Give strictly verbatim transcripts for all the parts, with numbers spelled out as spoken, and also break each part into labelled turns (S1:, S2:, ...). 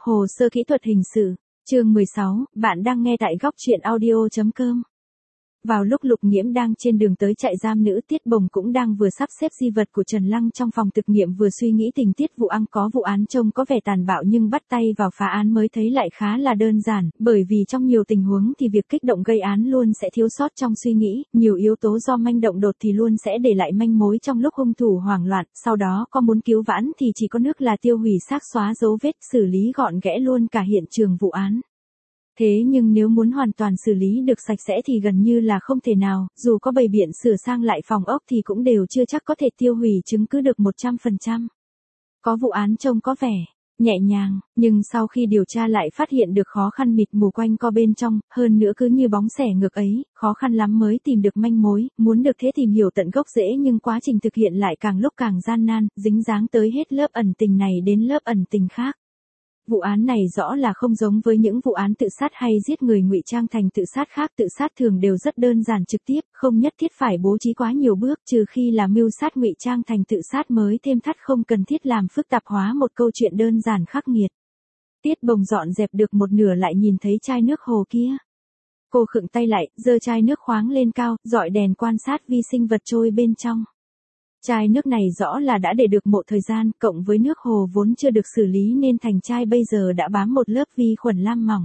S1: Hồ sơ kỹ thuật hình sự, chương mười sáu, bạn đang nghe tại góc truyện audio chấm com. Vào lúc Lục Nghiễm đang trên đường tới trại giam nữ, Tiết Bồng cũng đang vừa sắp xếp di vật của Trần Lăng trong phòng thực nghiệm, vừa suy nghĩ tình tiết vụ án. Có vụ án trông có vẻ tàn bạo nhưng bắt tay vào phá án mới thấy lại khá là đơn giản, bởi vì trong nhiều tình huống thì việc kích động gây án luôn sẽ thiếu sót trong suy nghĩ, nhiều yếu tố do manh động đột thì luôn sẽ để lại manh mối trong lúc hung thủ hoảng loạn, sau đó có muốn cứu vãn thì chỉ có nước là tiêu hủy xác, xóa dấu vết, xử lý gọn ghẽ luôn cả hiện trường vụ án. Thế nhưng nếu muốn hoàn toàn xử lý được sạch sẽ thì gần như là không thể nào, dù có bày biện sửa sang lại phòng ốc thì cũng đều chưa chắc có thể tiêu hủy chứng cứ được một trăm phần trăm. Có vụ án trông có vẻ nhẹ nhàng, nhưng sau khi điều tra lại phát hiện được khó khăn mịt mù quanh co bên trong, hơn nữa cứ như bóng xẻ ngược ấy, khó khăn lắm mới tìm được manh mối, muốn được thế tìm hiểu tận gốc dễ nhưng quá trình thực hiện lại càng lúc càng gian nan, dính dáng tới hết lớp ẩn tình này đến lớp ẩn tình khác. Vụ án này rõ là không giống với những vụ án tự sát hay giết người ngụy trang thành tự sát khác. Tự sát thường đều rất đơn giản trực tiếp, không nhất thiết phải bố trí quá nhiều bước, trừ khi là mưu sát ngụy trang thành tự sát mới thêm thắt, không cần thiết làm phức tạp hóa một câu chuyện đơn giản khắc nghiệt. Tiết Bồng dọn dẹp được một nửa lại nhìn thấy chai nước hồ kia. Cô khựng tay lại, giơ chai nước khoáng lên cao, dọi đèn quan sát vi sinh vật trôi bên trong. Chai nước này rõ là đã để được một thời gian, cộng với nước hồ vốn chưa được xử lý nên thành chai bây giờ đã bám một lớp vi khuẩn lam mỏng.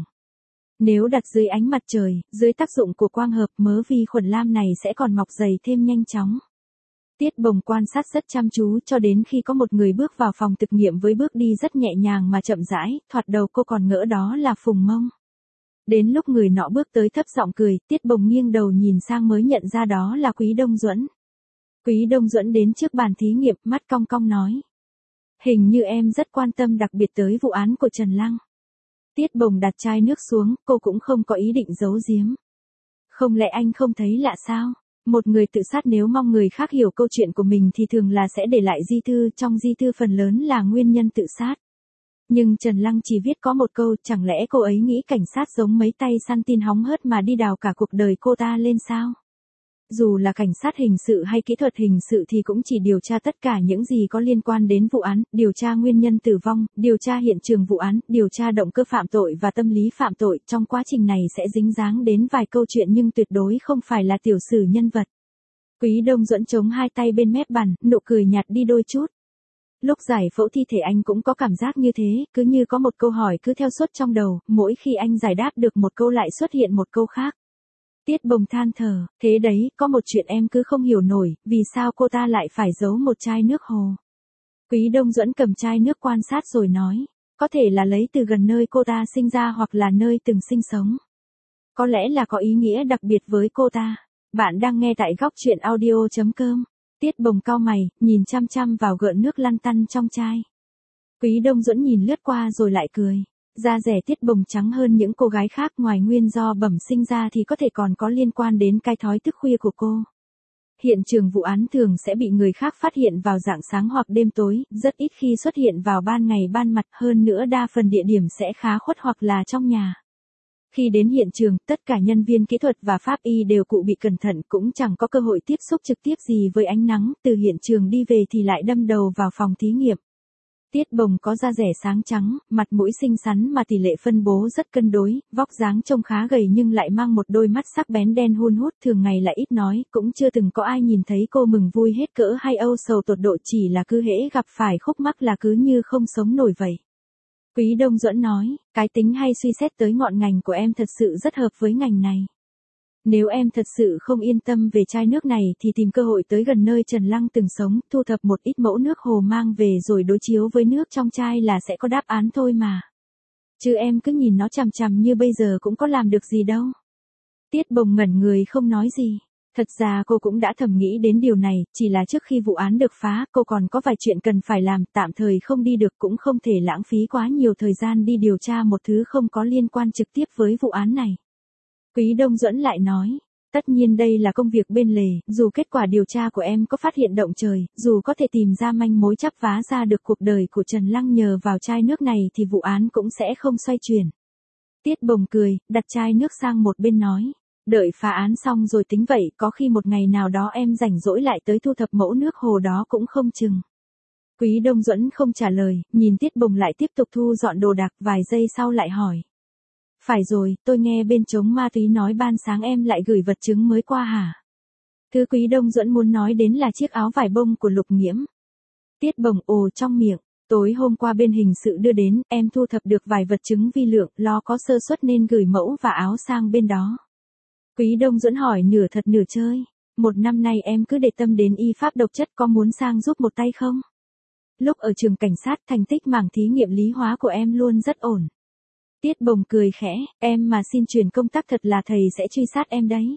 S1: Nếu đặt dưới ánh mặt trời, dưới tác dụng của quang hợp, mớ vi khuẩn lam này sẽ còn mọc dày thêm nhanh chóng. Tiết Bồng quan sát rất chăm chú cho đến khi có một người bước vào phòng thực nghiệm với bước đi rất nhẹ nhàng mà chậm rãi, thoạt đầu cô còn ngỡ đó là Phùng Mông. Đến lúc người nọ bước tới thấp giọng cười, Tiết Bồng nghiêng đầu nhìn sang mới nhận ra đó là Quý Đông Duẫn. Quý Đông Duẫn đến trước bàn thí nghiệm, mắt cong cong nói. Hình như em rất quan tâm đặc biệt tới vụ án của Trần Lăng. Tiết Bồng đặt chai nước xuống, cô cũng không có ý định giấu giếm. Không lẽ anh không thấy lạ sao? Một người tự sát nếu mong người khác hiểu câu chuyện của mình thì thường là sẽ để lại di thư, trong di thư phần lớn là nguyên nhân tự sát. Nhưng Trần Lăng chỉ viết có một câu, chẳng lẽ cô ấy nghĩ cảnh sát giống mấy tay săn tin hóng hớt mà đi đào cả cuộc đời cô ta lên sao? Dù là cảnh sát hình sự hay kỹ thuật hình sự thì cũng chỉ điều tra tất cả những gì có liên quan đến vụ án, điều tra nguyên nhân tử vong, điều tra hiện trường vụ án, điều tra động cơ phạm tội và tâm lý phạm tội. Trong quá trình này sẽ dính dáng đến vài câu chuyện nhưng tuyệt đối không phải là tiểu sử nhân vật. Quý Đông Duẫn chống hai tay bên mép bàn, nụ cười nhạt đi đôi chút. Lúc giải phẫu thi thể anh cũng có cảm giác như thế, cứ như có một câu hỏi cứ theo suốt trong đầu, mỗi khi anh giải đáp được một câu lại xuất hiện một câu khác. Tiết Bồng than thở, thế đấy, có một chuyện em cứ không hiểu nổi, vì sao cô ta lại phải giấu một chai nước hồ. Quý Đông Duẫn cầm chai nước quan sát rồi nói, có thể là lấy từ gần nơi cô ta sinh ra hoặc là nơi từng sinh sống. Có lẽ là có ý nghĩa đặc biệt với cô ta. Bạn đang nghe tại góc truyện audio chấm com. Tiết Bồng cau mày, nhìn chăm chăm vào gợn nước lăn tăn trong chai. Quý Đông Duẫn nhìn lướt qua rồi lại cười. Da rẻ Tiết Bồng trắng hơn những cô gái khác, ngoài nguyên do bẩm sinh ra thì có thể còn có liên quan đến cái thói thức khuya của cô. Hiện trường vụ án thường sẽ bị người khác phát hiện vào rạng sáng hoặc đêm tối, rất ít khi xuất hiện vào ban ngày ban mặt, hơn nữa đa phần địa điểm sẽ khá khuất hoặc là trong nhà. Khi đến hiện trường, tất cả nhân viên kỹ thuật và pháp y đều cụ bị cẩn thận, cũng chẳng có cơ hội tiếp xúc trực tiếp gì với ánh nắng, từ hiện trường đi về thì lại đâm đầu vào phòng thí nghiệm. Tiết Bồng có da rẻ sáng trắng, mặt mũi xinh xắn mà tỷ lệ phân bố rất cân đối, vóc dáng trông khá gầy nhưng lại mang một đôi mắt sắc bén đen hun hút, thường ngày lại ít nói, cũng chưa từng có ai nhìn thấy cô mừng vui hết cỡ hay âu sầu tột độ, chỉ là cứ hễ gặp phải khúc mắc là cứ như không sống nổi vậy. Quý Đông Duẫn nói, cái tính hay suy xét tới ngọn ngành của em thật sự rất hợp với ngành này. Nếu em thật sự không yên tâm về chai nước này thì tìm cơ hội tới gần nơi Trần Lăng từng sống, thu thập một ít mẫu nước hồ mang về rồi đối chiếu với nước trong chai là sẽ có đáp án thôi mà. Chứ em cứ nhìn nó chằm chằm như bây giờ cũng có làm được gì đâu. Tiết Bồng ngẩn người không nói gì. Thật ra cô cũng đã thầm nghĩ đến điều này, chỉ là trước khi vụ án được phá, cô còn có vài chuyện cần phải làm, tạm thời không đi được, cũng không thể lãng phí quá nhiều thời gian đi điều tra một thứ không có liên quan trực tiếp với vụ án này. Quý Đông Duẫn lại nói, tất nhiên đây là công việc bên lề, dù kết quả điều tra của em có phát hiện động trời, dù có thể tìm ra manh mối chắp vá ra được cuộc đời của Trần Lăng nhờ vào chai nước này thì vụ án cũng sẽ không xoay chuyển. Tiết Bồng cười, đặt chai nước sang một bên nói, đợi phá án xong rồi tính vậy, có khi một ngày nào đó em rảnh rỗi lại tới thu thập mẫu nước hồ đó cũng không chừng. Quý Đông Duẫn không trả lời, nhìn Tiết Bồng lại tiếp tục thu dọn đồ đạc, vài giây sau lại hỏi. Phải rồi, tôi nghe bên chống ma túy nói ban sáng em lại gửi vật chứng mới qua hả? Thứ Quý Đông Duẫn muốn nói đến là chiếc áo vải bông của Lục Nghiễm. Tiết Bồng ồ trong miệng, tối hôm qua bên hình sự đưa đến, em thu thập được vài vật chứng vi lượng, lo có sơ suất nên gửi mẫu và áo sang bên đó. Quý Đông Duẫn hỏi nửa thật nửa chơi, một năm nay em cứ để tâm đến y pháp độc chất, có muốn sang giúp một tay không? Lúc ở trường cảnh sát, thành tích mảng thí nghiệm lý hóa của em luôn rất ổn. Tiết Bồng cười khẽ, em mà xin chuyển công tác thật là thầy sẽ truy sát em đấy.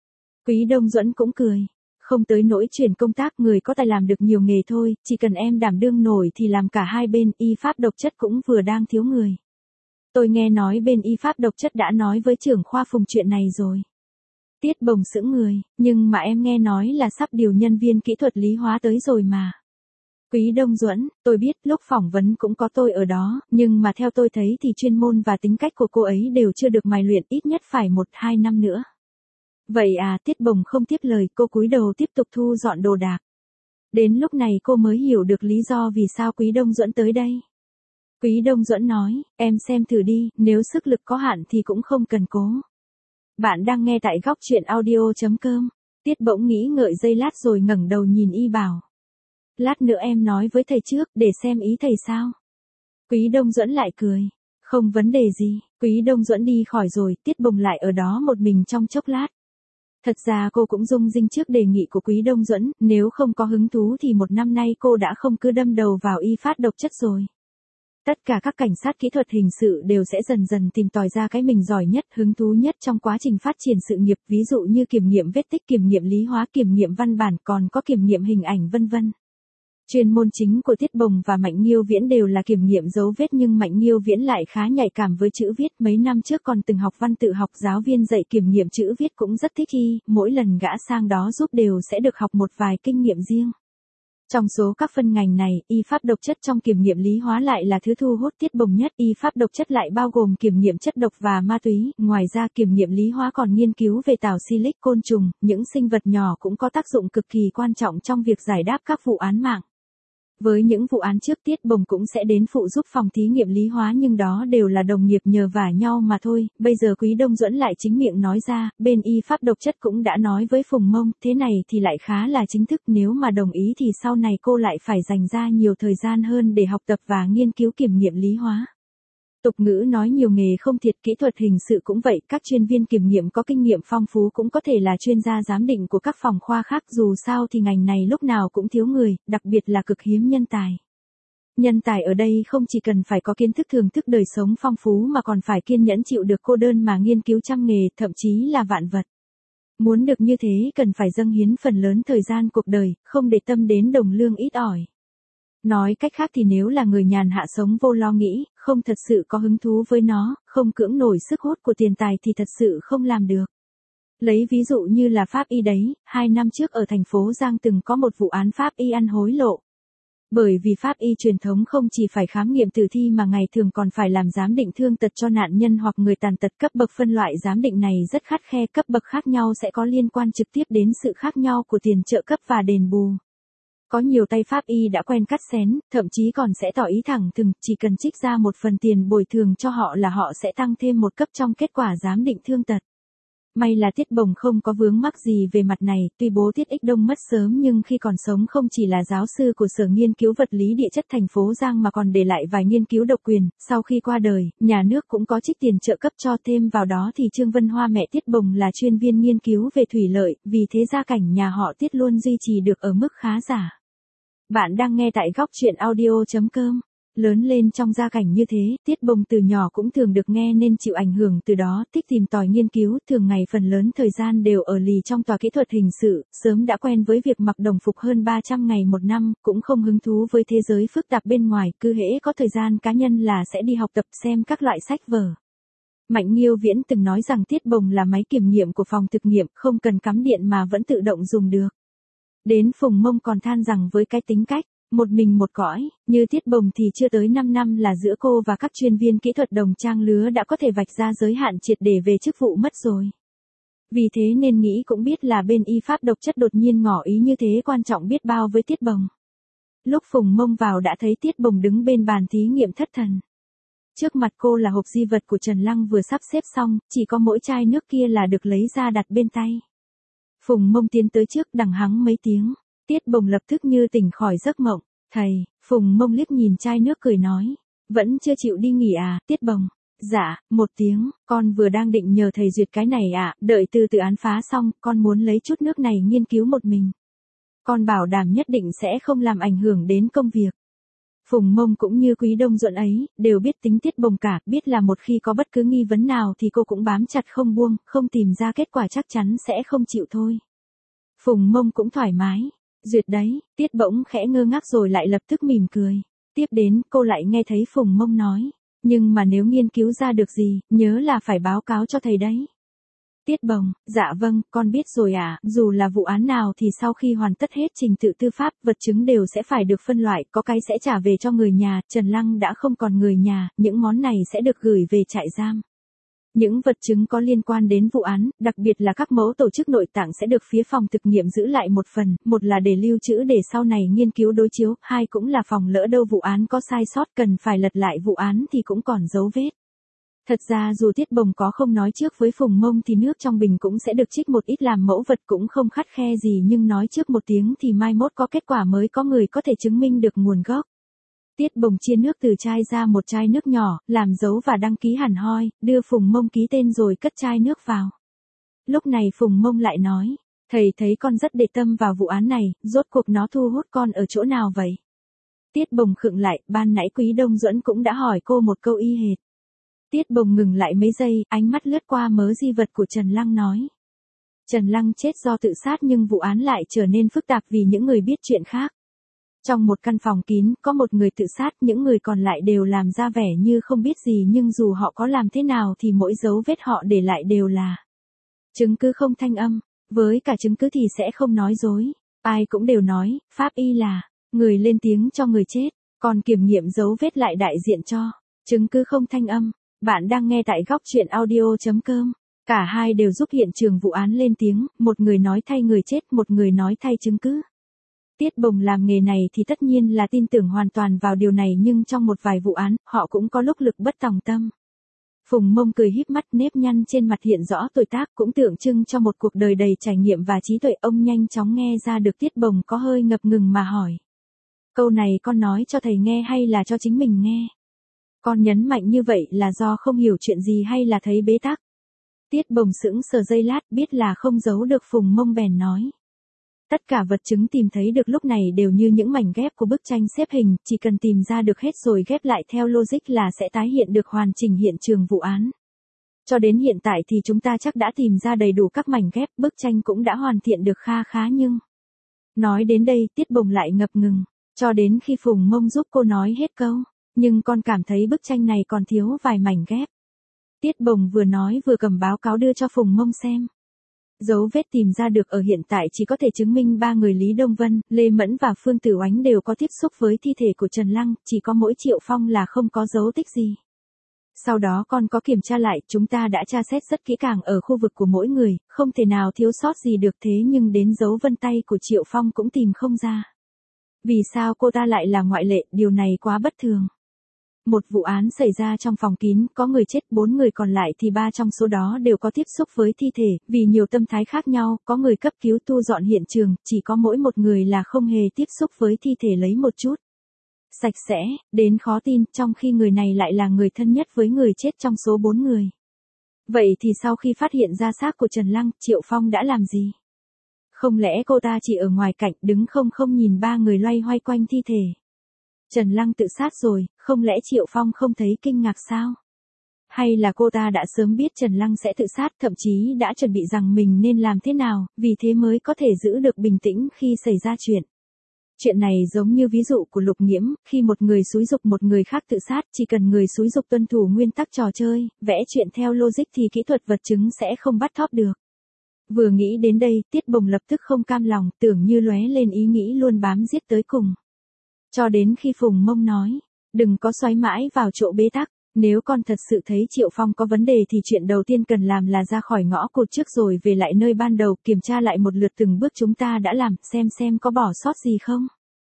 S1: Quý Đông Duẫn cũng cười, không tới nỗi chuyển công tác, người có tài làm được nhiều nghề thôi, chỉ cần em đảm đương nổi thì làm cả hai bên, y pháp độc chất cũng vừa đang thiếu người. Tôi nghe nói bên y pháp độc chất đã nói với trưởng khoa Phùng chuyện này rồi. Tiết Bồng sững người, nhưng mà em nghe nói là sắp điều nhân viên kỹ thuật lý hóa tới rồi mà. Quý Đông Duẫn, tôi biết, lúc phỏng vấn cũng có tôi ở đó, nhưng mà theo tôi thấy thì chuyên môn và tính cách của cô ấy đều chưa được mài luyện, ít nhất phải một hai năm nữa. Vậy à, Tiết Bồng không tiếp lời, cô cúi đầu tiếp tục thu dọn đồ đạc. Đến lúc này cô mới hiểu được lý do vì sao Quý Đông Duẫn tới đây. Quý Đông Duẫn nói, em xem thử đi, nếu sức lực có hạn thì cũng không cần cố. Bạn đang nghe tại góc truyện audio chấm com. Tiết bỗng nghĩ ngợi giây lát rồi ngẩng đầu nhìn y bảo. Lát nữa em nói với thầy trước, để xem ý thầy sao. Quý Đông Duẫn lại cười. Không vấn đề gì, Quý Đông Duẫn đi khỏi rồi, Tiết Bồng lại ở đó một mình trong chốc lát. Thật ra cô cũng rung rinh trước đề nghị của Quý Đông Duẫn, nếu không có hứng thú thì một năm nay cô đã không cứ đâm đầu vào y phát độc chất rồi. Tất cả các cảnh sát kỹ thuật hình sự đều sẽ dần dần tìm tòi ra cái mình giỏi nhất, hứng thú nhất trong quá trình phát triển sự nghiệp, ví dụ như kiểm nghiệm vết tích, kiểm nghiệm lý hóa, kiểm nghiệm văn bản, còn có kiểm nghiệm hình ảnh vân vân. Chuyên môn chính của Tiết Bồng và Mạnh Nghiêu Viễn đều là kiểm nghiệm dấu vết, nhưng Mạnh Nghiêu Viễn lại khá nhạy cảm với chữ viết, mấy năm trước còn từng học văn tự học, giáo viên dạy kiểm nghiệm chữ viết cũng rất thích y, mỗi lần gã sang đó giúp đều sẽ được học một vài kinh nghiệm riêng. Trong số các phân ngành này, y pháp độc chất trong kiểm nghiệm lý hóa lại là thứ thu hút Tiết Bồng nhất, y pháp độc chất lại bao gồm kiểm nghiệm chất độc và ma túy, ngoài ra kiểm nghiệm lý hóa còn nghiên cứu về tảo silic, côn trùng, những sinh vật nhỏ cũng có tác dụng cực kỳ quan trọng trong việc giải đáp các vụ án mạng. Với những vụ án trước, Tiết Bồng cũng sẽ đến phụ giúp phòng thí nghiệm lý hóa, nhưng đó đều là đồng nghiệp nhờ vả nhau mà thôi. Bây giờ Quý Đông Duẫn lại chính miệng nói ra, bên y pháp độc chất cũng đã nói với Phùng Mông, thế này thì lại khá là chính thức, nếu mà đồng ý thì sau này cô lại phải dành ra nhiều thời gian hơn để học tập và nghiên cứu kiểm nghiệm lý hóa. Tục ngữ nói nhiều nghề không thiệt, kỹ thuật hình sự cũng vậy, các chuyên viên kiểm nghiệm có kinh nghiệm phong phú cũng có thể là chuyên gia giám định của các phòng khoa khác, dù sao thì ngành này lúc nào cũng thiếu người, đặc biệt là cực hiếm nhân tài. Nhân tài ở đây không chỉ cần phải có kiến thức thưởng thức đời sống phong phú mà còn phải kiên nhẫn chịu được cô đơn mà nghiên cứu trăm nghề, thậm chí là vạn vật. Muốn được như thế cần phải dâng hiến phần lớn thời gian cuộc đời, không để tâm đến đồng lương ít ỏi. Nói cách khác thì nếu là người nhàn hạ sống vô lo nghĩ, không thật sự có hứng thú với nó, không cưỡng nổi sức hút của tiền tài thì thật sự không làm được. Lấy ví dụ như là pháp y đấy, hai năm trước ở thành phố Giang từng có một vụ án pháp y ăn hối lộ. Bởi vì pháp y truyền thống không chỉ phải khám nghiệm tử thi mà ngày thường còn phải làm giám định thương tật cho nạn nhân hoặc người tàn tật, cấp bậc phân loại giám định này rất khắt khe, cấp bậc khác nhau sẽ có liên quan trực tiếp đến sự khác nhau của tiền trợ cấp và đền bù. Có nhiều tay pháp y đã quen cắt xén, thậm chí còn sẽ tỏ ý thẳng thừng, chỉ cần trích ra một phần tiền bồi thường cho họ là họ sẽ tăng thêm một cấp trong kết quả giám định thương tật. May là Tiết Bồng không có vướng mắc gì về mặt này, tuy bố Tiết Ích Đông mất sớm nhưng khi còn sống không chỉ là giáo sư của Sở Nghiên cứu Vật lý Địa chất thành phố Giang mà còn để lại vài nghiên cứu độc quyền, sau khi qua đời, nhà nước cũng có trích tiền trợ cấp cho, thêm vào đó thì Trương Vân Hoa mẹ Tiết Bồng là chuyên viên nghiên cứu về thủy lợi, vì thế gia cảnh nhà họ Tiết luôn duy trì được ở mức khá giả. Bạn đang nghe tại góc truyện audio chấm com. Lớn lên trong gia cảnh như thế, Tiết Bồng từ nhỏ cũng thường được nghe nên chịu ảnh hưởng từ đó, thích tìm tòi nghiên cứu, thường ngày phần lớn thời gian đều ở lì trong tòa kỹ thuật hình sự, sớm đã quen với việc mặc đồng phục hơn ba trăm ngày một năm, cũng không hứng thú với thế giới phức tạp bên ngoài, cứ hễ có thời gian cá nhân là sẽ đi học tập xem các loại sách vở. Mạnh Nghiêu Viễn từng nói rằng Tiết Bồng là máy kiểm nghiệm của phòng thực nghiệm, không cần cắm điện mà vẫn tự động dùng được. Đến Phùng Mông còn than rằng với cái tính cách một mình một cõi, như Tiết Bồng thì chưa tới năm năm là giữa cô và các chuyên viên kỹ thuật đồng trang lứa đã có thể vạch ra giới hạn triệt để về chức vụ mất rồi. Vì thế nên nghĩ cũng biết là bên y pháp độc chất đột nhiên ngỏ ý như thế quan trọng biết bao với Tiết Bồng. Lúc Phùng Mông vào đã thấy Tiết Bồng đứng bên bàn thí nghiệm thất thần. Trước mặt cô là hộp di vật của Trần Lăng vừa sắp xếp xong, chỉ có mỗi chai nước kia là được lấy ra đặt bên tay. Phùng Mông tiến tới trước đằng hắng mấy tiếng, Tiết Bồng lập tức như tỉnh khỏi giấc mộng. Thầy, Phùng Mông liếc nhìn chai nước cười nói, vẫn chưa chịu đi nghỉ à, Tiết Bồng? Dạ, một tiếng, con vừa đang định nhờ thầy duyệt cái này ạ, à, đợi từ tự án phá xong, con muốn lấy chút nước này nghiên cứu một mình. Con bảo đảm nhất định sẽ không làm ảnh hưởng đến công việc. Phùng Mông cũng như Quý Đông Duẫn ấy, đều biết tính Tiết Bồng cả, biết là một khi có bất cứ nghi vấn nào thì cô cũng bám chặt không buông, không tìm ra kết quả chắc chắn sẽ không chịu thôi. Phùng Mông cũng thoải mái. Duyệt đấy, Tiết bỗng khẽ ngơ ngác rồi lại lập tức mỉm cười. Tiếp đến, cô lại nghe thấy Phùng Mông nói, nhưng mà nếu nghiên cứu ra được gì, nhớ là phải báo cáo cho thầy đấy. Tiết Bồng, dạ vâng, con biết rồi ạ, à, dù là vụ án nào thì sau khi hoàn tất hết trình tự tư pháp, vật chứng đều sẽ phải được phân loại, có cái sẽ trả về cho người nhà, Trần Lăng đã không còn người nhà, những món này sẽ được gửi về trại giam. Những vật chứng có liên quan đến vụ án, đặc biệt là các mẫu tổ chức nội tạng sẽ được phía phòng thực nghiệm giữ lại một phần, một là để lưu trữ để sau này nghiên cứu đối chiếu, hai cũng là phòng lỡ đâu vụ án có sai sót cần phải lật lại vụ án thì cũng còn dấu vết. Thật ra dù Tiết Bồng có không nói trước với Phùng Mông thì nước trong bình cũng sẽ được trích một ít làm mẫu vật cũng không khắt khe gì nhưng nói trước một tiếng thì mai mốt có kết quả mới có người có thể chứng minh được nguồn gốc. Tiết Bồng chia nước từ chai ra một chai nước nhỏ, làm dấu và đăng ký hẳn hoi, đưa Phùng Mông ký tên rồi cất chai nước vào. Lúc này Phùng Mông lại nói, thầy thấy con rất để tâm vào vụ án này, rốt cuộc nó thu hút con ở chỗ nào vậy? Tiết Bồng khựng lại, ban nãy Quý Đông Duẫn cũng đã hỏi cô một câu y hệt. Tiết Bồng ngừng lại mấy giây, ánh mắt lướt qua mớ di vật của Trần Lăng nói. Trần Lăng chết do tự sát nhưng vụ án lại trở nên phức tạp vì những người biết chuyện khác. Trong một căn phòng kín, có một người tự sát, những người còn lại đều làm ra vẻ như không biết gì nhưng dù họ có làm thế nào thì mỗi dấu vết họ để lại đều là chứng cứ không thanh âm, với cả chứng cứ thì sẽ không nói dối. Ai cũng đều nói, pháp y là người lên tiếng cho người chết, còn kiểm nghiệm dấu vết lại đại diện cho chứng cứ không thanh âm. Bạn đang nghe tại góc truyện audio chấm com. Cả hai đều giúp hiện trường vụ án lên tiếng, một người nói thay người chết, một người nói thay chứng cứ. Tiết Bồng làm nghề này thì tất nhiên là tin tưởng hoàn toàn vào điều này nhưng trong một vài vụ án, họ cũng có lúc lực bất tòng tâm. Phùng Mông cười híp mắt, nếp nhăn trên mặt hiện rõ tuổi tác cũng tượng trưng cho một cuộc đời đầy trải nghiệm và trí tuệ. Ông nhanh chóng nghe ra được Tiết Bồng có hơi ngập ngừng mà hỏi. Câu này con nói cho thầy nghe hay là cho chính mình nghe? Con nhấn mạnh như vậy là do không hiểu chuyện gì hay là thấy bế tắc? Tiết Bồng sững sờ giây lát biết là không giấu được Phùng Mông bèn nói. Tất cả vật chứng tìm thấy được lúc này đều như những mảnh ghép của bức tranh xếp hình, chỉ cần tìm ra được hết rồi ghép lại theo logic là sẽ tái hiện được hoàn chỉnh hiện trường vụ án. Cho đến hiện tại thì chúng ta chắc đã tìm ra đầy đủ các mảnh ghép, bức tranh cũng đã hoàn thiện được kha khá nhưng... Nói đến đây, Tiết Bồng lại ngập ngừng, cho đến khi Phùng Mông giúp cô nói hết câu. Nhưng con cảm thấy bức tranh này còn thiếu vài mảnh ghép. Tiết Bồng vừa nói vừa cầm báo cáo đưa cho Phùng Mông xem. Dấu vết tìm ra được ở hiện tại chỉ có thể chứng minh ba người Lý Đông Vân, Lê Mẫn và Phương Tử Oánh đều có tiếp xúc với thi thể của Trần Lăng, chỉ có mỗi Triệu Phong là không có dấu tích gì. Sau đó con có kiểm tra lại, chúng ta đã tra xét rất kỹ càng ở khu vực của mỗi người, không thể nào thiếu sót gì được thế nhưng đến dấu vân tay của Triệu Phong cũng tìm không ra. Vì sao cô ta lại là ngoại lệ, điều này quá bất thường. Một vụ án xảy ra trong phòng kín, có người chết, bốn người còn lại thì ba trong số đó đều có tiếp xúc với thi thể, vì nhiều tâm thái khác nhau, có người cấp cứu thu dọn hiện trường, chỉ có mỗi một người là không hề tiếp xúc với thi thể lấy một chút sạch sẽ, đến khó tin, trong khi người này lại là người thân nhất với người chết trong số bốn người. Vậy thì sau khi phát hiện ra xác của Trần Lăng, Triệu Phong đã làm gì? Không lẽ cô ta chỉ ở ngoài cạnh đứng không không nhìn ba người loay hoay quanh thi thể? Trần Lăng tự sát rồi, không lẽ Triệu Phong không thấy kinh ngạc sao? Hay là cô ta đã sớm biết Trần Lăng sẽ tự sát, thậm chí đã chuẩn bị rằng mình nên làm thế nào, vì thế mới có thể giữ được bình tĩnh khi xảy ra chuyện. Chuyện này giống như ví dụ của Lục Nghiễm, khi một người xúi giục một người khác tự sát, chỉ cần người xúi giục tuân thủ nguyên tắc trò chơi, vẽ chuyện theo logic thì kỹ thuật vật chứng sẽ không bắt thóp được. Vừa nghĩ đến đây, Tiết Bồng lập tức không cam lòng, tưởng như lóe lên ý nghĩ luôn bám giết tới cùng. Cho đến khi Phùng Mông nói, đừng có xoáy mãi vào chỗ bế tắc, nếu con thật sự thấy Triệu Phong có vấn đề thì chuyện đầu tiên cần làm là ra khỏi ngõ cụt trước rồi về lại nơi ban đầu, kiểm tra lại một lượt từng bước chúng ta đã làm, xem xem có bỏ sót gì không.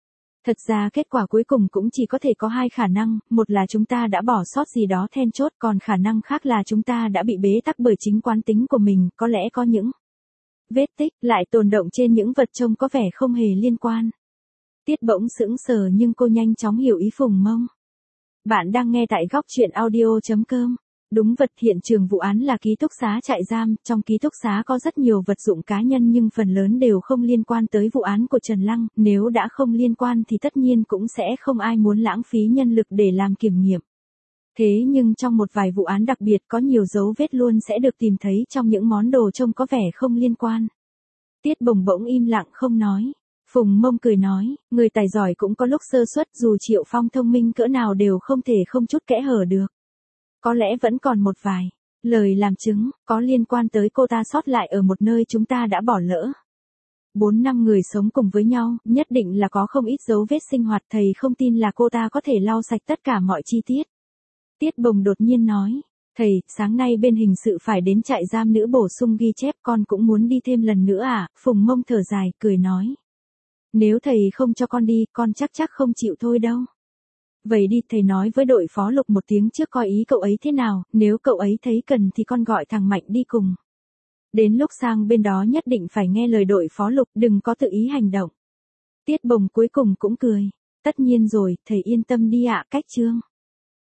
S1: Thật ra kết quả cuối cùng cũng chỉ có thể có hai khả năng, một là chúng ta đã bỏ sót gì đó then chốt, còn khả năng khác là chúng ta đã bị bế tắc bởi chính quán tính của mình, có lẽ có những vết tích lại tồn đọng trên những vật trông có vẻ không hề liên quan. Tiết bỗng sững sờ nhưng cô nhanh chóng hiểu ý Phùng Mông. Bạn đang nghe tại góc truyện audio chấm com. Đúng vật hiện trường vụ án là ký túc xá trại giam, trong ký túc xá có rất nhiều vật dụng cá nhân nhưng phần lớn đều không liên quan tới vụ án của Trần Lăng, nếu đã không liên quan thì tất nhiên cũng sẽ không ai muốn lãng phí nhân lực để làm kiểm nghiệm. Thế nhưng trong một vài vụ án đặc biệt có nhiều dấu vết luôn sẽ được tìm thấy trong những món đồ trông có vẻ không liên quan. Tiết Bồng bỗng im lặng không nói. Phùng Mông cười nói, người tài giỏi cũng có lúc sơ suất, dù Triệu Phong thông minh cỡ nào đều không thể không chút kẽ hở được. Có lẽ vẫn còn một vài lời làm chứng, có liên quan tới cô ta sót lại ở một nơi chúng ta đã bỏ lỡ. Bốn năm người sống cùng với nhau, nhất định là có không ít dấu vết sinh hoạt, thầy không tin là cô ta có thể lau sạch tất cả mọi chi tiết. Tiết Bồng đột nhiên nói, thầy, sáng nay bên hình sự phải đến trại giam nữ bổ sung ghi chép, con cũng muốn đi thêm lần nữa à? Phùng Mông thở dài, cười nói. Nếu thầy không cho con đi, con chắc chắc không chịu thôi đâu. Vậy đi, thầy nói với đội phó Lục một tiếng trước coi ý cậu ấy thế nào, nếu cậu ấy thấy cần thì con gọi thằng Mạnh đi cùng. Đến lúc sang bên đó nhất định phải nghe lời đội phó Lục, đừng có tự ý hành động. Tiết Bồng cuối cùng cũng cười. Tất nhiên rồi, thầy yên tâm đi ạ. Cách chương.